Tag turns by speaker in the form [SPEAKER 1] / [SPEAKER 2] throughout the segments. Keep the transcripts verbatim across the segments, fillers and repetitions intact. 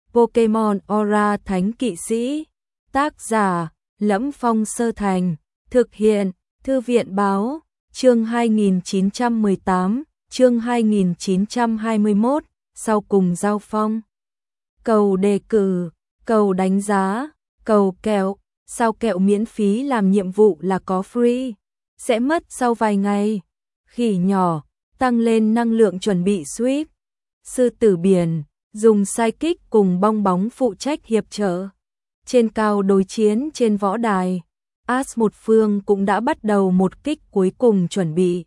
[SPEAKER 1] Pokemon Aura Thánh Kỵ Sĩ. Tác giả: Lẫm Phong Sơ Thành. Thực hiện: Thư viện báo. Chương hai nghìn chín trăm mười tám, chương hai nghìn chín trăm hai mươi mốt, sau cùng giao phong. Cầu đề cử, cầu đánh giá, cầu kẹo, sao kẹo miễn phí làm nhiệm vụ là có free, sẽ mất sau vài ngày. Khỉ nhỏ, tăng lên năng lượng chuẩn bị sweep. Sư tử biển, dùng psychic cùng bong bóng phụ trách hiệp trợ. Trên cao đối chiến trên võ đài, Ash một phương cũng đã bắt đầu một kích cuối cùng chuẩn bị.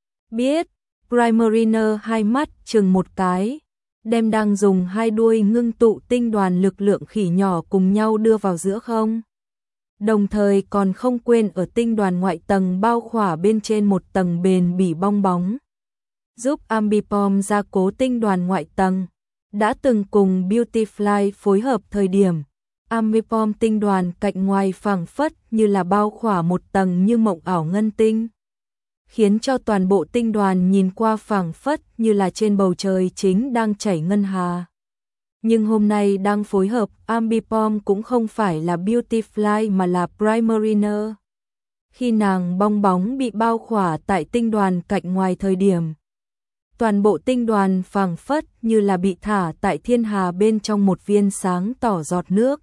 [SPEAKER 1] Biết, Primariner hai mắt chừng một cái, đem đang dùng hai đuôi ngưng tụ tinh đoàn lực lượng khỉ nhỏ cùng nhau đưa vào giữa không. Đồng thời còn không quên ở tinh đoàn ngoại tầng bao khỏa bên trên một tầng bền bỉ bong bóng. Giúp Ambipom gia cố tinh đoàn ngoại tầng. Đã từng cùng Beautyfly phối hợp thời điểm, Ambipom tinh đoàn cạnh ngoài phảng phất như là bao khỏa một tầng như mộng ảo ngân tinh, khiến cho toàn bộ tinh đoàn nhìn qua phảng phất như là trên bầu trời chính đang chảy ngân hà. Nhưng hôm nay đang phối hợp Ambipom cũng không phải là Beautyfly mà là Primariner. Khi nàng bong bóng bị bao khỏa tại tinh đoàn cạnh ngoài thời điểm, toàn bộ tinh đoàn phảng phất như là bị thả tại thiên hà bên trong một viên sáng tỏ giọt nước.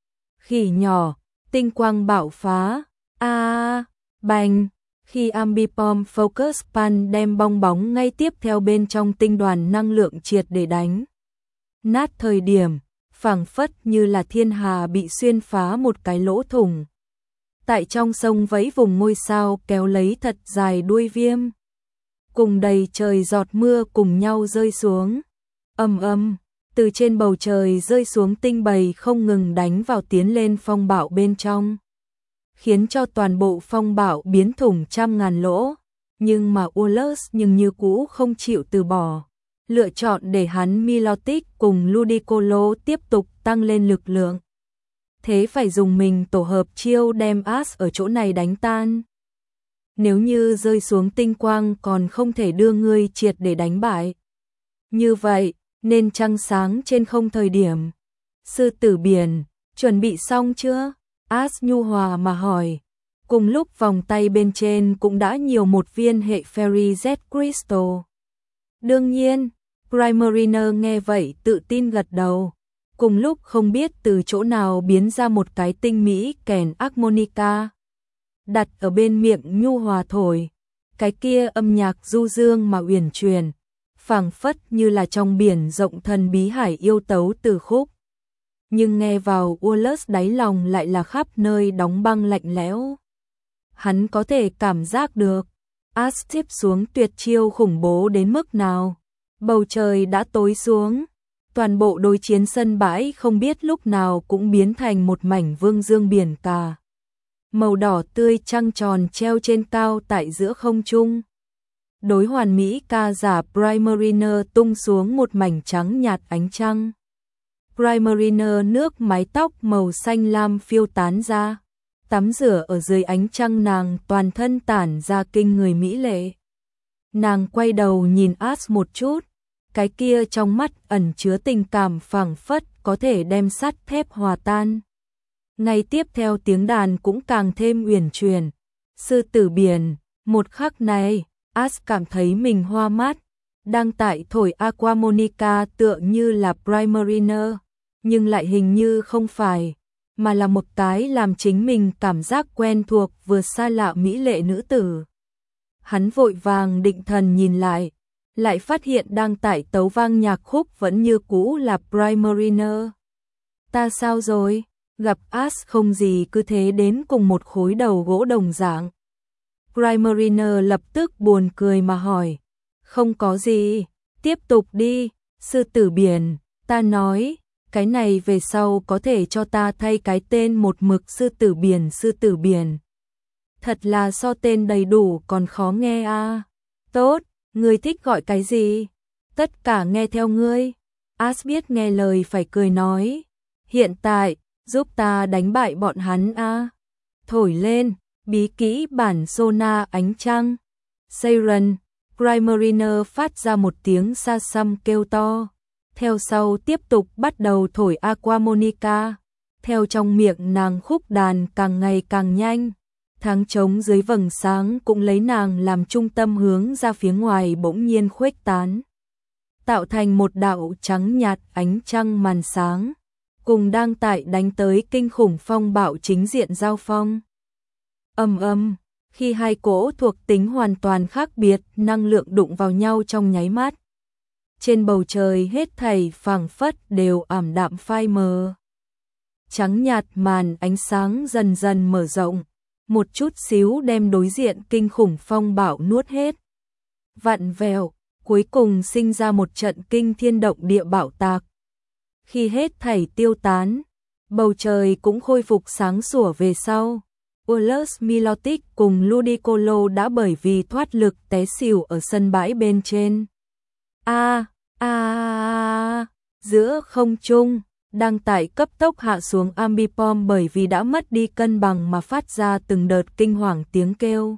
[SPEAKER 1] Khỉ nhỏ, tinh quang bạo phá, a à, bành, khi Ambipom Focus Pan đem bong bóng ngay tiếp theo bên trong tinh đoàn năng lượng triệt để đánh nát thời điểm, phảng phất như là thiên hà bị xuyên phá một cái lỗ thủng. Tại trong sông vẫy vùng ngôi sao kéo lấy thật dài đuôi viêm, cùng đầy trời giọt mưa cùng nhau rơi xuống. Ầm ầm, từ trên bầu trời rơi xuống tinh bầy không ngừng đánh vào tiến lên phong bạo bên trong, khiến cho toàn bộ phong bạo biến thủng trăm ngàn lỗ. Nhưng mà Ullus nhưng như cũ không chịu từ bỏ, lựa chọn để hắn Milotic cùng Ludicolo tiếp tục tăng lên lực lượng. Thế phải dùng mình tổ hợp chiêu đem Ash ở chỗ này đánh tan. Nếu như rơi xuống tinh quang còn không thể đưa ngươi triệt để đánh bại, như vậy nên trăng sáng trên không thời điểm. Sư tử biển, chuẩn bị xong chưa? Ash nhu hòa mà hỏi. Cùng lúc vòng tay bên trên cũng đã nhiều một viên hệ Fairy Z Crystal. Đương nhiên, Primariner nghe vậy tự tin gật đầu. Cùng lúc không biết từ chỗ nào biến ra một cái tinh mỹ kèn harmonica, đặt ở bên miệng nhu hòa thổi. Cái kia âm nhạc du dương mà uyển chuyển, phảng phất như là trong biển rộng thần bí hải yêu tấu từ khúc. Nhưng nghe vào Ullus đáy lòng lại là khắp nơi đóng băng lạnh lẽo. Hắn có thể cảm giác được Ash tiếp xuống tuyệt chiêu khủng bố đến mức nào. Bầu trời đã tối xuống, toàn bộ đối chiến sân bãi không biết lúc nào cũng biến thành một mảnh vương dương biển cả. Màu đỏ tươi trăng tròn treo trên cao tại giữa không trung. Đối hoàn mỹ ca giả Primariner tung xuống một mảnh trắng nhạt ánh trăng. Primariner nước mái tóc màu xanh lam phiêu tán ra, tắm rửa ở dưới ánh trăng, nàng toàn thân tản ra kinh người mỹ lệ. Nàng quay đầu nhìn Ash một chút, cái kia trong mắt ẩn chứa tình cảm phảng phất có thể đem sắt thép hòa tan. Ngay tiếp theo tiếng đàn cũng càng thêm uyển chuyển. Sư tử biển, một khắc này, Ash cảm thấy mình hoa mắt, đang tại thổi Aquamonica tựa như là Primariner, nhưng lại hình như không phải, mà là một cái làm chính mình cảm giác quen thuộc vừa xa lạ mỹ lệ nữ tử. Hắn vội vàng định thần nhìn lại, lại phát hiện đang tại tấu vang nhạc khúc vẫn như cũ là Primariner. Ta sao rồi? Gặp Ash không gì cứ thế đến cùng một khối đầu gỗ đồng dạng. Primariner lập tức buồn cười mà hỏi. Không có gì, tiếp tục đi, sư tử biển, ta nói, cái này về sau có thể cho ta thay cái tên một mực sư tử biển sư tử biển. Thật là so tên đầy đủ còn khó nghe à. Tốt, ngươi thích gọi cái gì? Tất cả nghe theo ngươi. Ash biết nghe lời phải cười nói. Hiện tại, giúp ta đánh bại bọn hắn a. Thổi lên, bí kỹ bản Sona ánh trăng. Siren, Primariner phát ra một tiếng xa xăm kêu to. theo sau tiếp tục bắt đầu thổi Aquamonica. Theo trong miệng nàng khúc đàn càng ngày càng nhanh, tháng trống dưới vầng sáng cũng lấy nàng làm trung tâm hướng ra phía ngoài bỗng nhiên khuếch tán, tạo thành một đạo trắng nhạt ánh trăng màn sáng, cùng đang tại đánh tới kinh khủng phong bạo chính diện giao phong. Ầm ầm, khi hai cỗ thuộc tính hoàn toàn khác biệt năng lượng đụng vào nhau trong nháy mắt, trên bầu trời hết thảy phảng phất đều ảm đạm phai mờ. Trắng nhạt màn ánh sáng dần dần mở rộng, một chút xíu đem đối diện kinh khủng phong bạo nuốt hết. Vặn vẹo, cuối cùng sinh ra một trận kinh thiên động địa bạo tạc. Khi hết thảy tiêu tán, bầu trời cũng khôi phục sáng sủa về sau. Urlus Milotic cùng Ludicolo đã bởi vì thoát lực té xỉu ở sân bãi bên trên. A a a giữa không trung, đang tại cấp tốc hạ xuống Ambipom bởi vì đã mất đi cân bằng mà phát ra từng đợt kinh hoàng tiếng kêu.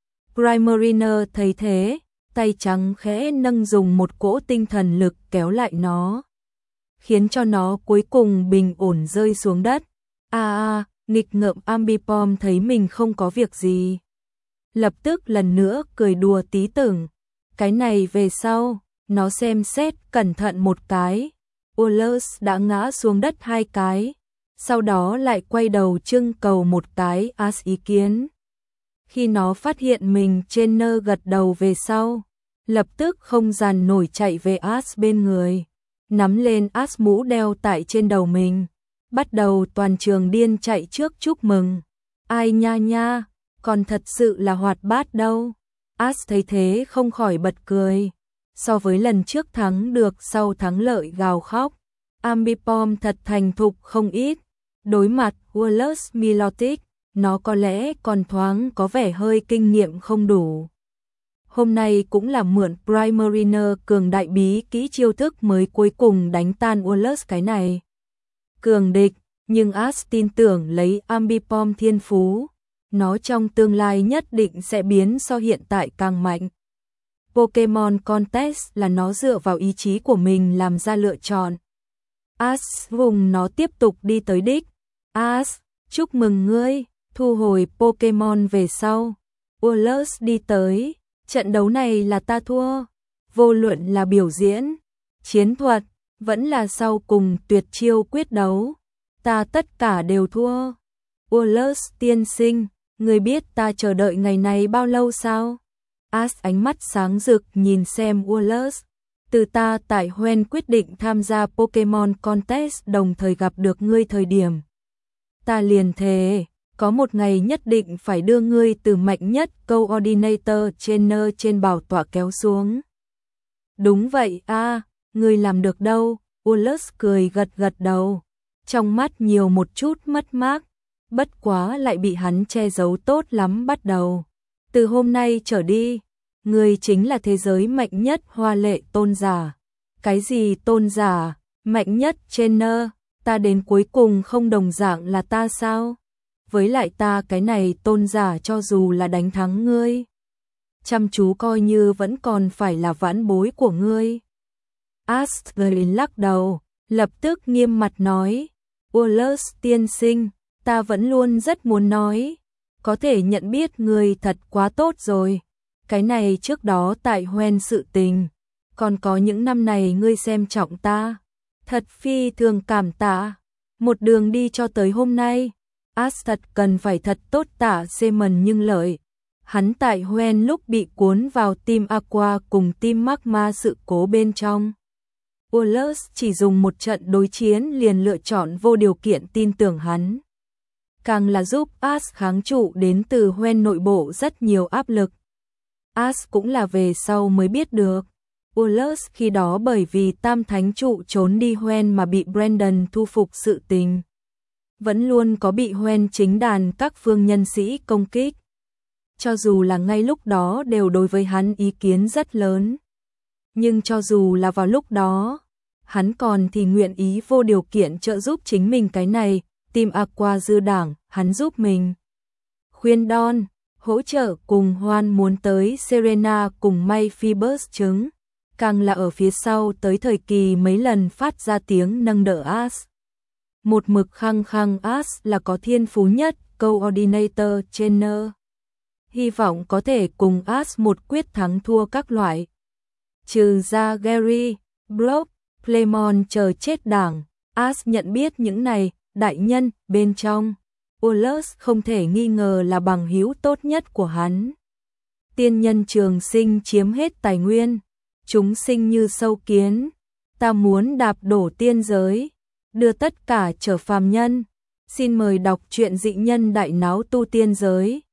[SPEAKER 1] Primariner thấy thế, tay trắng khẽ nâng dùng một cỗ tinh thần lực kéo lại nó, khiến cho nó cuối cùng bình ổn rơi xuống đất. A a, nghịch ngợm Ambipom thấy mình không có việc gì, lập tức lần nữa cười đùa tí tưởng. Cái này về sau, nó xem xét cẩn thận một cái, Urlus đã ngã xuống đất hai cái, sau đó lại quay đầu trưng cầu một cái As ý kiến. Khi nó phát hiện mình trên nơ gật đầu về sau, lập tức không dàn nổi chạy về As bên người, nắm lên As mũ đeo tại trên đầu mình, bắt đầu toàn trường điên chạy trước chúc mừng. Ai nha nha, còn thật sự là hoạt bát đâu. As thấy thế không khỏi bật cười. So với lần trước thắng được sau thắng lợi gào khóc, Ambipom thật thành thục không ít. Đối mặt Urlus Milotic, nó có lẽ còn thoáng có vẻ hơi kinh nghiệm không đủ. Hôm nay cũng là mượn Primariner cường đại bí kỹ chiêu thức mới cuối cùng đánh tan Urlus cái này cường địch, nhưng As tin tưởng lấy Ambipom thiên phú, nó trong tương lai nhất định sẽ biến so hiện tại càng mạnh. Pokemon Contest là nó dựa vào ý chí của mình làm ra lựa chọn. As vùng nó tiếp tục đi tới đích. As, chúc mừng ngươi, thu hồi Pokemon về sau. Urlus đi tới, trận đấu này là ta thua. Vô luận là biểu diễn, chiến thuật, vẫn là sau cùng tuyệt chiêu quyết đấu, ta tất cả đều thua. Urlus tiên sinh, ngươi biết ta chờ đợi ngày này bao lâu sao? As ánh mắt sáng rực nhìn xem Urlus. Từ ta tại Hoenn quyết định tham gia Pokemon Contest đồng thời gặp được ngươi thời điểm, ta liền thề, có một ngày nhất định phải đưa ngươi từ mạnh nhất Coordinator Trainer trên bảo tọa kéo xuống. Đúng vậy a, à, ngươi làm được đâu? Urlus cười gật gật đầu, trong mắt nhiều một chút mất mát, bất quá lại bị hắn che giấu tốt lắm. Bắt đầu từ hôm nay trở đi, ngươi chính là thế giới mạnh nhất hoa lệ tôn giả. Cái gì tôn giả, mạnh nhất trainer, ta đến cuối cùng không đồng dạng là ta sao? Với lại ta cái này tôn giả cho dù là đánh thắng ngươi, chăm chú coi như vẫn còn phải là vãn bối của ngươi. Astrid lắc đầu, lập tức nghiêm mặt nói, Urlus tiên sinh, ta vẫn luôn rất muốn nói, có thể nhận biết ngươi thật quá tốt rồi. Cái này trước đó tại Hoenn sự tình, còn có những năm này ngươi xem trọng ta, thật phi thường cảm tạ. Một đường đi cho tới hôm nay, As thật cần phải thật tốt tạ Seaman nhưng lợi. Hắn tại Hoenn lúc bị cuốn vào Team Aqua cùng Team Magma sự cố bên trong, Urlus chỉ dùng một trận đối chiến liền lựa chọn vô điều kiện tin tưởng hắn. Càng là giúp As kháng trụ đến từ Hoenn nội bộ rất nhiều áp lực. As cũng là về sau mới biết được, Urlus khi đó bởi vì Tam Thánh trụ trốn đi Hoenn mà bị Brandon thu phục sự tình, vẫn luôn có bị Hoenn chính đàn các phương nhân sĩ công kích. Cho dù là ngay lúc đó đều đối với hắn ý kiến rất lớn, nhưng cho dù là vào lúc đó, hắn còn thì nguyện ý vô điều kiện trợ giúp chính mình. Cái này, Team Aqua dư đảng, hắn giúp mình khuyên Don, hỗ trợ cùng Hoan muốn tới Serena cùng may Phoebus trứng. càng là ở phía sau tới thời kỳ mấy lần phát ra tiếng nâng đỡ Ash. Một mực khăng khăng Ash là có thiên phú nhất, Coordinator Trainer. Hy vọng có thể cùng Ash một quyết thắng thua các loại. Trừ ra Gary, Brock, Playmon chờ chết đảng, Ash nhận biết những này, đại nhân, bên trong. Ullus không thể nghi ngờ là bằng hữu tốt nhất của hắn. Tiên nhân trường sinh chiếm hết tài nguyên, chúng sinh như sâu kiến, ta muốn đạp đổ tiên giới, đưa tất cả trở phàm nhân. Xin mời đọc truyện Dị Nhân Đại Náo Tu Tiên Giới.